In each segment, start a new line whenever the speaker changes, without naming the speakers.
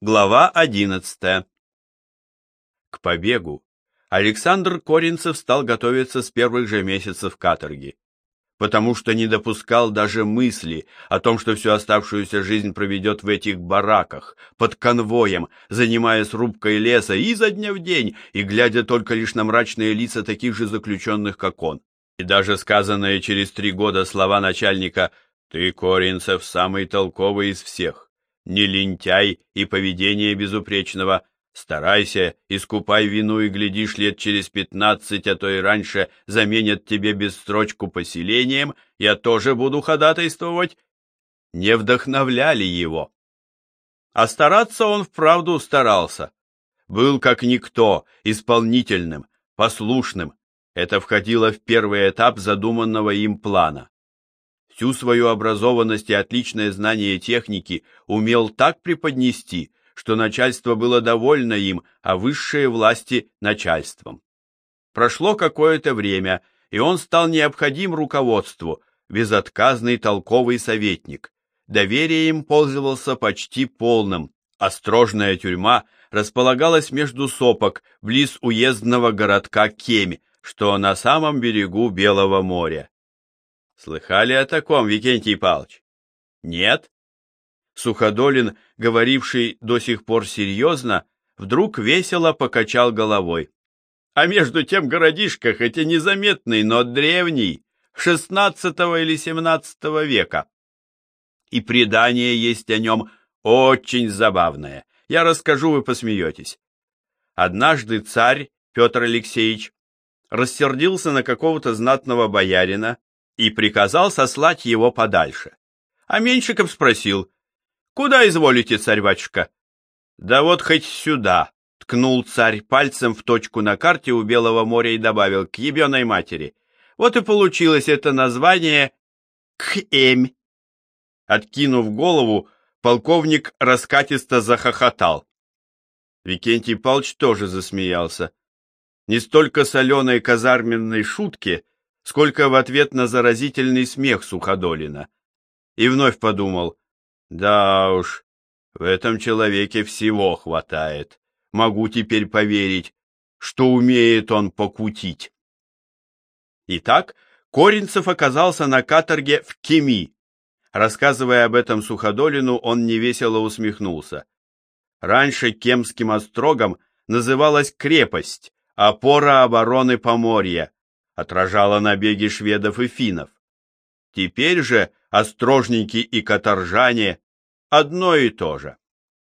Глава 11. К побегу Александр Коринцев стал готовиться с первых же месяцев каторги, потому что не допускал даже мысли о том, что всю оставшуюся жизнь проведет в этих бараках, под конвоем, занимаясь рубкой леса изо дня в день и глядя только лишь на мрачные лица таких же заключенных, как он. И даже сказанные через 3 года слова начальника «Ты, Коринцев, самый толковый из всех. Не лентяй и поведение безупречного. Старайся, искупай вину, и, глядишь, лет через 15, а то и раньше, заменят тебе бессрочку поселением, я тоже буду ходатайствовать», не вдохновляли его. А стараться он вправду старался. Был как никто, исполнительным, послушным. Это входило в первый этап задуманного им плана. Всю свою образованность и отличное знание техники умел так преподнести, что начальство было довольно им, а высшие власти – начальством. Прошло какое-то время, и он стал необходим руководству, безотказный толковый советник. Доверием пользовался почти полным. Острожная тюрьма располагалась между сопок, близ уездного городка Кемь, что на самом берегу Белого моря. Слыхали о таком, Викентий Павлович? Нет? Суходолин, говоривший до сих пор серьезно, вдруг весело покачал головой. А между тем городишко, хоть и незаметный, но древний, XVI или XVII века. И предание есть о нем очень забавное. Я расскажу, вы посмеетесь. Однажды царь Петр Алексеевич рассердился на какого-то знатного боярина и приказал сослать его подальше. А Меньшиков спросил: «Куда изволите, царь-батюшка?» «Да вот хоть сюда», — ткнул царь пальцем в точку на карте у Белого моря и добавил: «к ебеной матери». Вот и получилось это название Кхемь. Откинув голову, полковник раскатисто захохотал. Викентий Павлович тоже засмеялся. Не столько соленой казарменной шутки, сколько в ответ на заразительный смех Суходолина. И вновь подумал: да уж, в этом человеке всего хватает. Могу теперь поверить, что умеет он покутить. Итак, Коринцев оказался на каторге в Кеми. Рассказывая об этом Суходолину, он невесело усмехнулся. Раньше Кемским острогом называлась крепость, опора обороны Поморья, отражала набеги шведов и финнов. Теперь же острожники и каторжане одно и то же.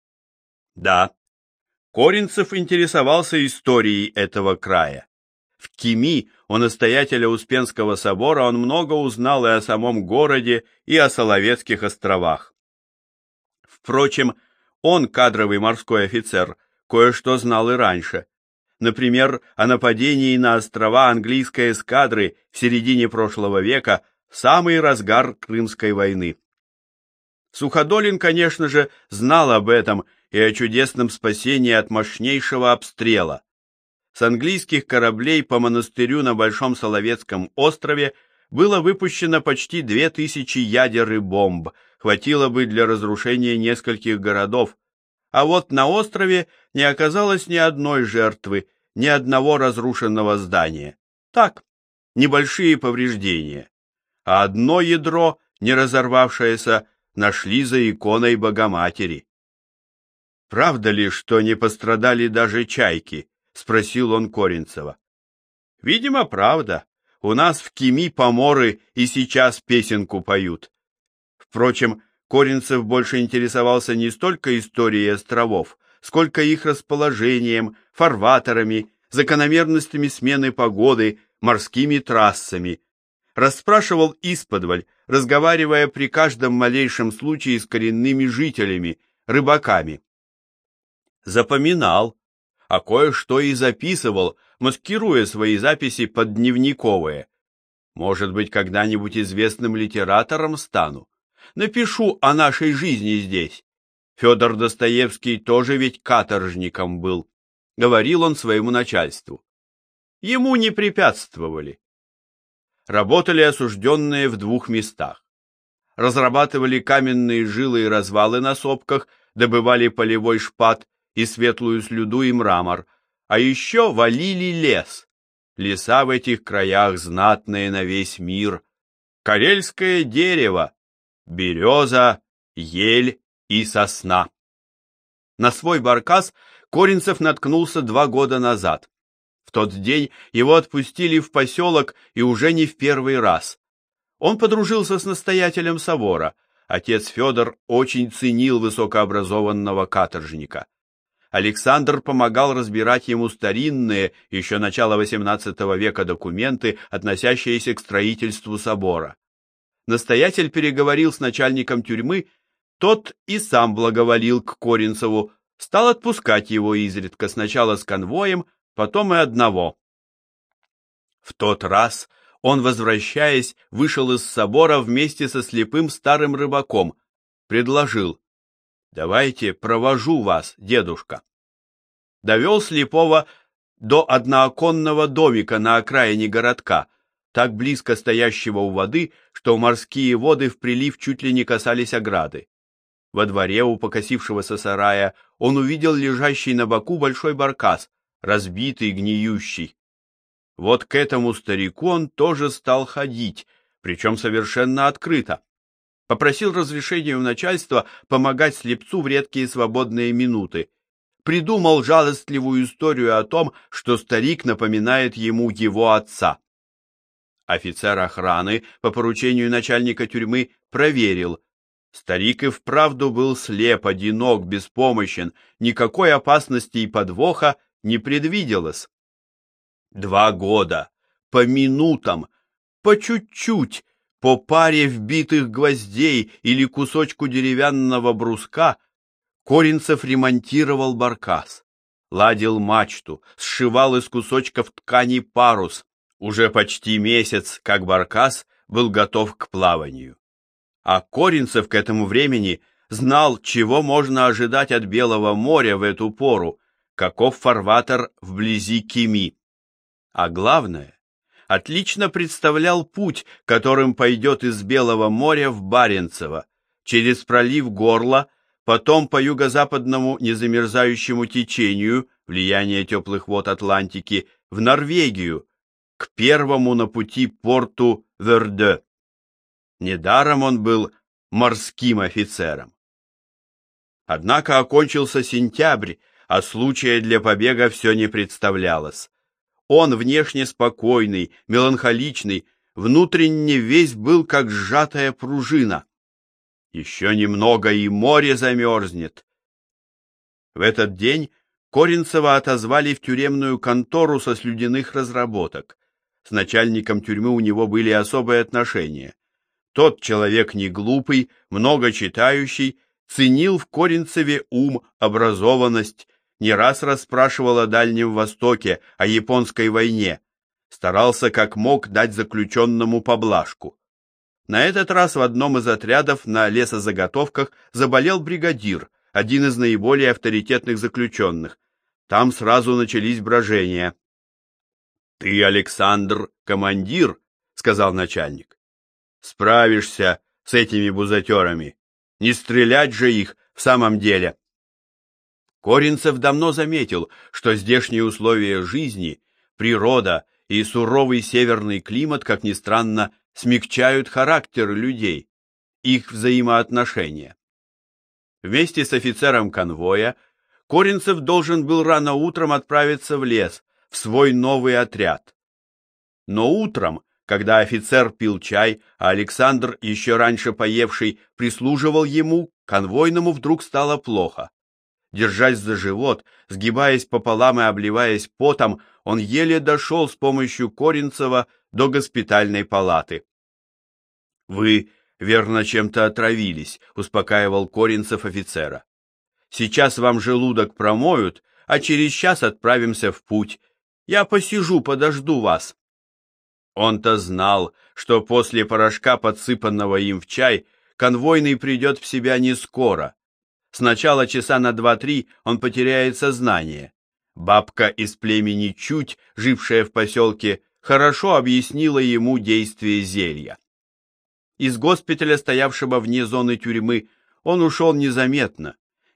Да, Коринцев интересовался историей этого края. В Кеми у настоятеля Успенского собора он много узнал и о самом городе, и о Соловецких островах. Впрочем, он, кадровый морской офицер, кое-что знал и раньше. Например, о нападении на острова английской эскадры в середине прошлого века, в самый разгар Крымской войны. Суходолин, конечно же, знал об этом и о чудесном спасении от мощнейшего обстрела. С английских кораблей по монастырю на Большом Соловецком острове было выпущено почти 2000 ядер и бомб, хватило бы для разрушения нескольких городов, а вот на острове не оказалось ни одной жертвы, ни одного разрушенного здания. Так, небольшие повреждения. А одно ядро, не разорвавшееся, нашли за иконой Богоматери. «Правда ли, что не пострадали даже чайки?» — спросил он Коринцева. «Видимо, правда. У нас в Кеми поморы и сейчас песенку поют». Впрочем, Коринцев больше интересовался не столько историей островов, сколько их расположением, фарватерами, закономерностями смены погоды, морскими трассами. Расспрашивал исподволь, разговаривая при каждом малейшем случае с коренными жителями, рыбаками. Запоминал, а кое-что и записывал, маскируя свои записи под дневниковые. Может быть, когда-нибудь известным литератором стану. Напишу о нашей жизни здесь. Федор Достоевский тоже ведь каторжником был, говорил он своему начальству. Ему не препятствовали. Работали осужденные в 2 местах. Разрабатывали каменные жилы и развалы на сопках, добывали полевой шпат и светлую слюду и мрамор, а еще валили лес. Леса в этих краях знатные на весь мир. Карельское дерево, береза, ель и сосна. На свой баркас Коринцев наткнулся 2 года назад. В тот день его отпустили в поселок и уже не в первый раз. Он подружился с настоятелем собора. Отец Федор очень ценил высокообразованного каторжника. Александр помогал разбирать ему старинные, еще начала XVIII века документы, относящиеся к строительству собора. Настоятель переговорил с начальником тюрьмы, тот и сам благоволил к Коринцеву, стал отпускать его изредка, сначала с конвоем, потом и одного. В тот раз он, возвращаясь, вышел из собора вместе со слепым старым рыбаком, предложил: «Давайте провожу вас, дедушка». Довел слепого до однооконного домика на окраине городка, так близко стоящего у воды, что морские воды в прилив чуть ли не касались ограды. Во дворе у покосившегося сарая он увидел лежащий на боку большой баркас, разбитый, гниющий. Вот к этому старику он тоже стал ходить, причем совершенно открыто. Попросил разрешения у начальства помогать слепцу в редкие свободные минуты. Придумал жалостливую историю о том, что старик напоминает ему его отца. Офицер охраны по поручению начальника тюрьмы проверил. Старик и вправду был слеп, одинок, беспомощен, никакой опасности и подвоха не предвиделось. 2 года, по минутам, по чуть-чуть, по паре вбитых гвоздей или кусочку деревянного бруска Коринцев ремонтировал баркас, ладил мачту, сшивал из кусочков ткани парус. Уже почти месяц, как баркас был готов к плаванию. А Коринцев к этому времени знал, чего можно ожидать от Белого моря в эту пору, каков фарватер вблизи Кеми. А главное, отлично представлял путь, которым пойдет из Белого моря в Баренцево, через пролив Горла, потом по юго-западному незамерзающему течению, влияние теплых вод Атлантики, в Норвегию, к первому на пути порту Верде. Недаром он был морским офицером. Однако окончился сентябрь, а случая для побега все не представлялось. Он, внешне спокойный, меланхоличный, внутренне весь был как сжатая пружина. Еще немного, и море замерзнет. В этот день Коринцева отозвали в тюремную контору со слюдяных разработок. С начальником тюрьмы у него были особые отношения. Тот человек не глупый, много читающий, ценил в Коринцеве ум, образованность, не раз расспрашивал о Дальнем Востоке, о японской войне, старался как мог дать заключенному поблажку. На этот раз в одном из отрядов на лесозаготовках заболел бригадир, один из наиболее авторитетных заключенных. Там сразу начались брожения. «Ты, Александр, командир», — сказал начальник. «Справишься с этими бузатерами. Не стрелять же их в самом деле». Коринцев давно заметил, что здешние условия жизни, природа и суровый северный климат, как ни странно, смягчают характер людей, их взаимоотношения. Вместе с офицером конвоя Коринцев должен был рано утром отправиться в лес, в свой новый отряд. Но утром, когда офицер пил чай, а Александр, еще раньше поевший, прислуживал ему, конвойному вдруг стало плохо. Держась за живот, сгибаясь пополам и обливаясь потом, он еле дошел с помощью Коринцева до госпитальной палаты. «Вы, верно, чем-то отравились», — успокаивал Коринцев офицера. «Сейчас вам желудок промоют, а через час отправимся в путь. Я посижу, подожду вас». Он-то знал, что после порошка, подсыпанного им в чай, конвойный придет в себя не скоро. Сначала часа на 2-3 он потеряет сознание. Бабка из племени Чуть, жившая в поселке, хорошо объяснила ему действие зелья. Из госпиталя, стоявшего вне зоны тюрьмы, он ушел незаметно,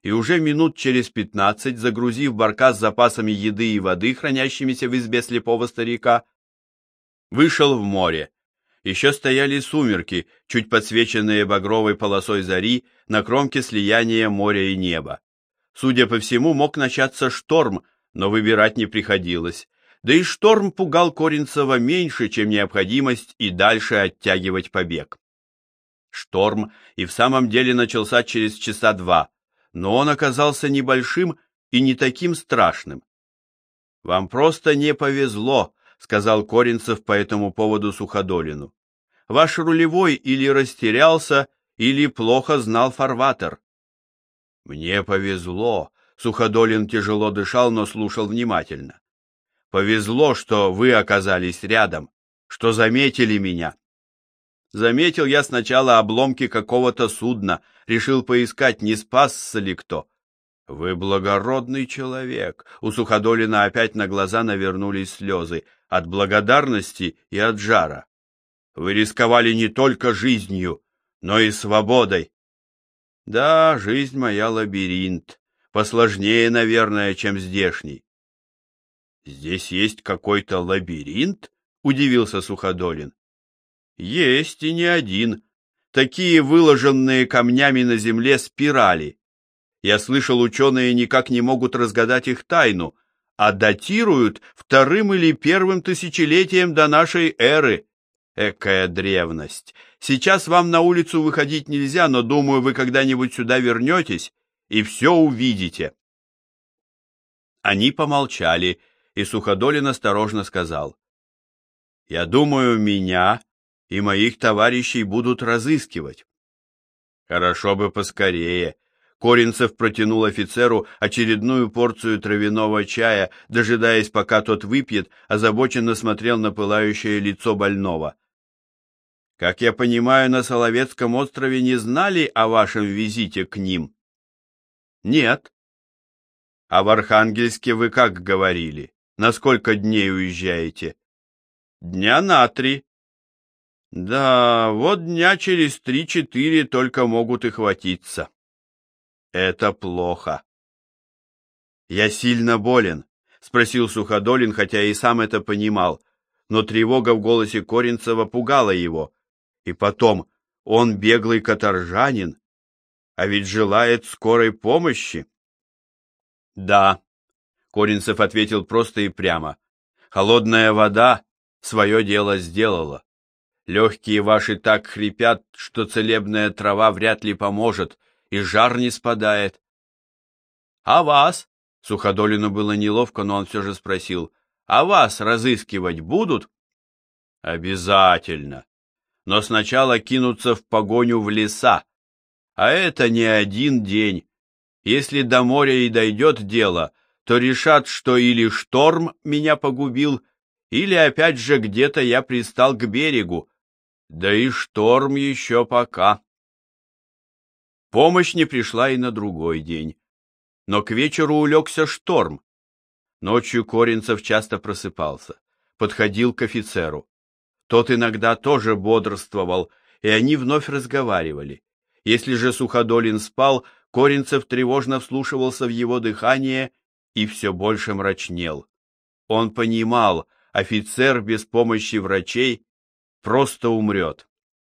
и уже минут через 15, загрузив баркас запасами еды и воды, хранящимися в избе слепого старика, вышел в море. Еще стояли сумерки, чуть подсвеченные багровой полосой зари на кромке слияния моря и неба. Судя по всему, мог начаться шторм, но выбирать не приходилось. Да и шторм пугал Коринцева меньше, чем необходимость и дальше оттягивать побег. Шторм и в самом деле начался через часа 2, но он оказался небольшим и не таким страшным. «Вам просто не повезло», — сказал Коринцев по этому поводу Суходолину. «Ваш рулевой или растерялся, или плохо знал фарватер». «Мне повезло», — Суходолин тяжело дышал, но слушал внимательно. «Повезло, что вы оказались рядом, что заметили меня». Заметил я сначала обломки какого-то судна, решил поискать, не спасся ли кто. Вы благородный человек. У Суходолина опять на глаза навернулись слезы от благодарности и от жара. Вы рисковали не только жизнью, но и свободой. Да, жизнь моя лабиринт, посложнее, наверное, чем здешний. Здесь есть какой-то лабиринт? Удивился Суходолин. Есть и не один. Такие выложенные камнями на земле спирали. Я слышал, ученые никак не могут разгадать их тайну, а датируют 2-м или 1-м тысячелетием до нашей эры. Экая древность. Сейчас вам на улицу выходить нельзя, но, думаю, вы когда-нибудь сюда вернетесь и все увидите. Они помолчали, и Суходолин осторожно сказал: «Я думаю, меня и моих товарищей будут разыскивать». «Хорошо бы поскорее». Коринцев протянул офицеру очередную порцию травяного чая, дожидаясь, пока тот выпьет, озабоченно смотрел на пылающее лицо больного. «Как я понимаю, на Соловецком острове не знали о вашем визите к ним?» «Нет». «А в Архангельске вы как говорили? На сколько дней уезжаете?» «Дня на 3». «Да, вот дня через 3-4 только могут и хватиться». «Это плохо». «Я сильно болен?» — спросил Суходолин, хотя и сам это понимал, но тревога в голосе Коринцева пугала его. И потом, он беглый каторжанин, а ведь желает скорой помощи. «Да», — Коринцев ответил просто и прямо, — «холодная вода свое дело сделала. Легкие ваши так хрипят, что целебная трава вряд ли поможет, и жар не спадает». «А вас?» — Суходолину было неловко, но он все же спросил: «А вас разыскивать будут?» «Обязательно. Но сначала кинутся в погоню в леса. А это не один день. Если до моря и дойдет дело, то решат, что или шторм меня погубил, или опять же где-то я пристал к берегу. Да и шторм еще пока». Помощь не пришла и на другой день. Но к вечеру улегся шторм. Ночью Коринцев часто просыпался, подходил к офицеру. Тот иногда тоже бодрствовал, и они вновь разговаривали. Если же Суходолин спал, Коринцев тревожно вслушивался в его дыхание и все больше мрачнел. Он понимал, офицер без помощи врачей просто умрет.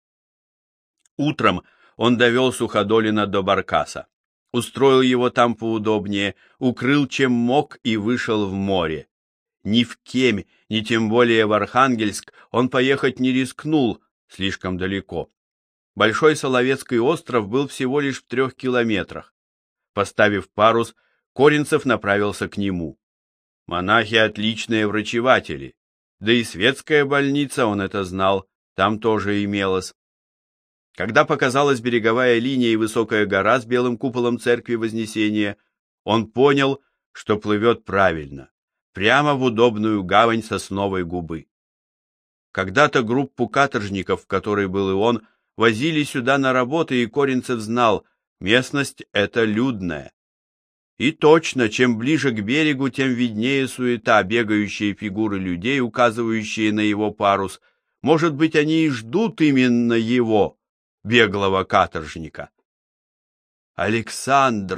Утром он довел Суходолина до баркаса, устроил его там поудобнее, укрыл чем мог и вышел в море. Ни в Кемь, ни тем более в Архангельск он поехать не рискнул, слишком далеко. Большой Соловецкий остров был всего лишь в 3 километрах. Поставив парус, Коринцев направился к нему. Монахи отличные врачеватели, да и светская больница, он это знал, там тоже имелось. Когда показалась береговая линия и высокая гора с белым куполом церкви Вознесения, он понял, что плывет правильно, прямо в удобную гавань Сосновой Губы. Когда-то группу каторжников, в которой был и он, возили сюда на работы, и Коринцев знал, местность эта людная. И точно, чем ближе к берегу, тем виднее суета, бегающие фигуры людей, указывающие на его парус. Может быть, они и ждут именно его, беглого каторжника. «Александр!» —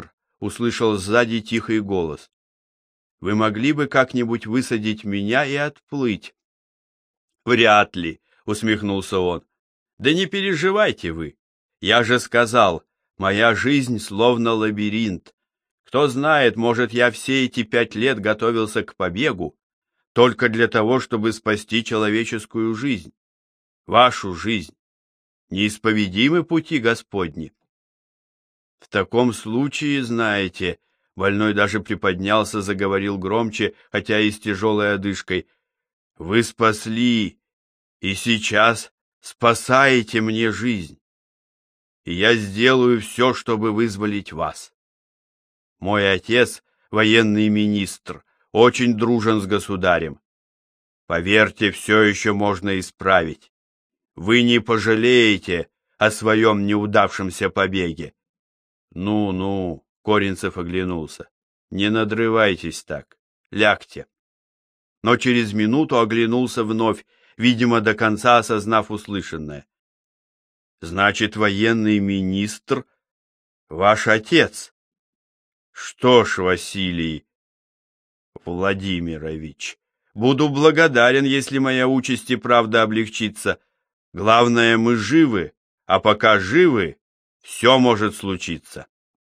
услышал сзади тихий голос. «Вы могли бы как-нибудь высадить меня и отплыть?» «Вряд ли», — усмехнулся он. «Да не переживайте вы. Я же сказал, моя жизнь словно лабиринт. Кто знает, может, я все эти 5 лет готовился к побегу только для того, чтобы спасти человеческую жизнь, вашу жизнь. Неисповедимы пути Господни». «В таком случае, знаете...» Больной даже приподнялся, заговорил громче, хотя и с тяжелой одышкой. «Вы спасли, и сейчас спасаете мне жизнь. И я сделаю все, чтобы вызволить вас. Мой отец, военный министр, очень дружен с государем. Поверьте, все еще можно исправить. Вы не пожалеете о своем неудавшемся побеге». «Ну-ну», — Коринцев оглянулся, — «не надрывайтесь так, лягте». Но через минуту оглянулся вновь, видимо, до конца осознав услышанное. «Значит, военный министр — ваш отец?» «Что ж, Василий Владимирович, буду благодарен, если моя участь и правда облегчится. Главное, мы живы, а пока живы, все может случиться».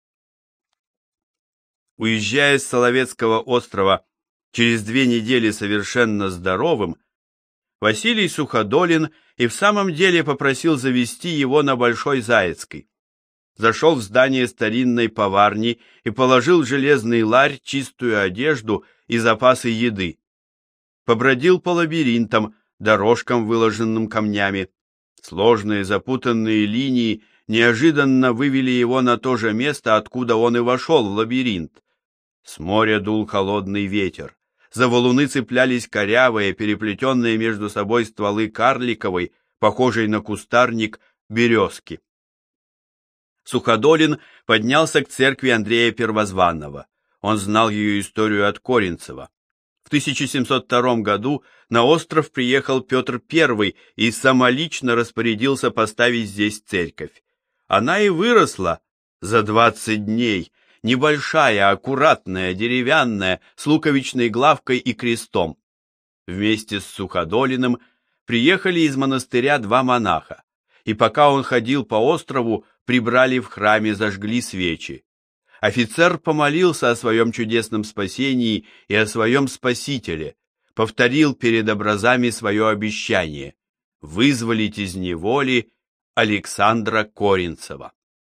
Уезжая с Соловецкого острова через 2 недели совершенно здоровым, Василий Суходолин и в самом деле попросил завезти его на Большой Заяцкой. Зашел в здание старинной поварни и положил в железный ларь чистую одежду и запасы еды. Побродил по лабиринтам, дорожкам, выложенным камнями. Сложные запутанные линии неожиданно вывели его на то же место, откуда он и вошел в лабиринт. С моря дул холодный ветер. За валуны цеплялись корявые, переплетенные между собой стволы карликовой, похожей на кустарник, березки. Суходолин поднялся к церкви Андрея Первозванного. Он знал ее историю от Коринцева. В 1702 году на остров приехал Петр I и самолично распорядился поставить здесь церковь. Она и выросла за 20 дней, небольшая, аккуратная, деревянная, с луковичной главкой и крестом. Вместе с Суходолиным приехали из монастыря 2 монаха, и пока он ходил по острову, прибрали в храме, зажгли свечи. Офицер помолился о своем чудесном спасении и о своем Спасителе, повторил перед образами свое обещание — вызволить из неволи Александра Коринцева.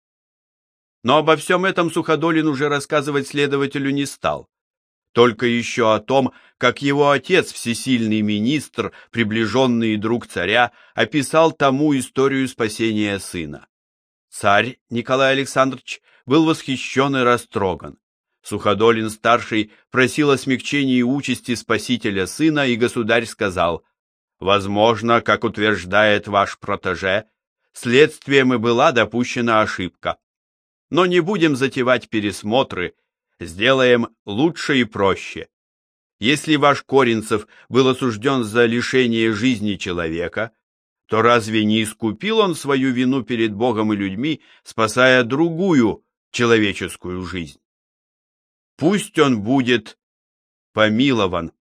Но обо всем этом Суходолин уже рассказывать следователю не стал. Только еще о том, как его отец, всесильный министр, приближенный друг царя, описал тому историю спасения сына. Царь Николай Александрович был восхищен и растроган. Суходолин-старший просил о смягчении участи спасителя сына, и государь сказал: «Возможно, как утверждает ваш протеже, следствием и была допущена ошибка. Но не будем затевать пересмотры, сделаем лучше и проще. Если ваш Коринцев был осужден за лишение жизни человека, то разве не искупил он свою вину перед Богом и людьми, спасая другую человеческую жизнь? Пусть он будет помилован».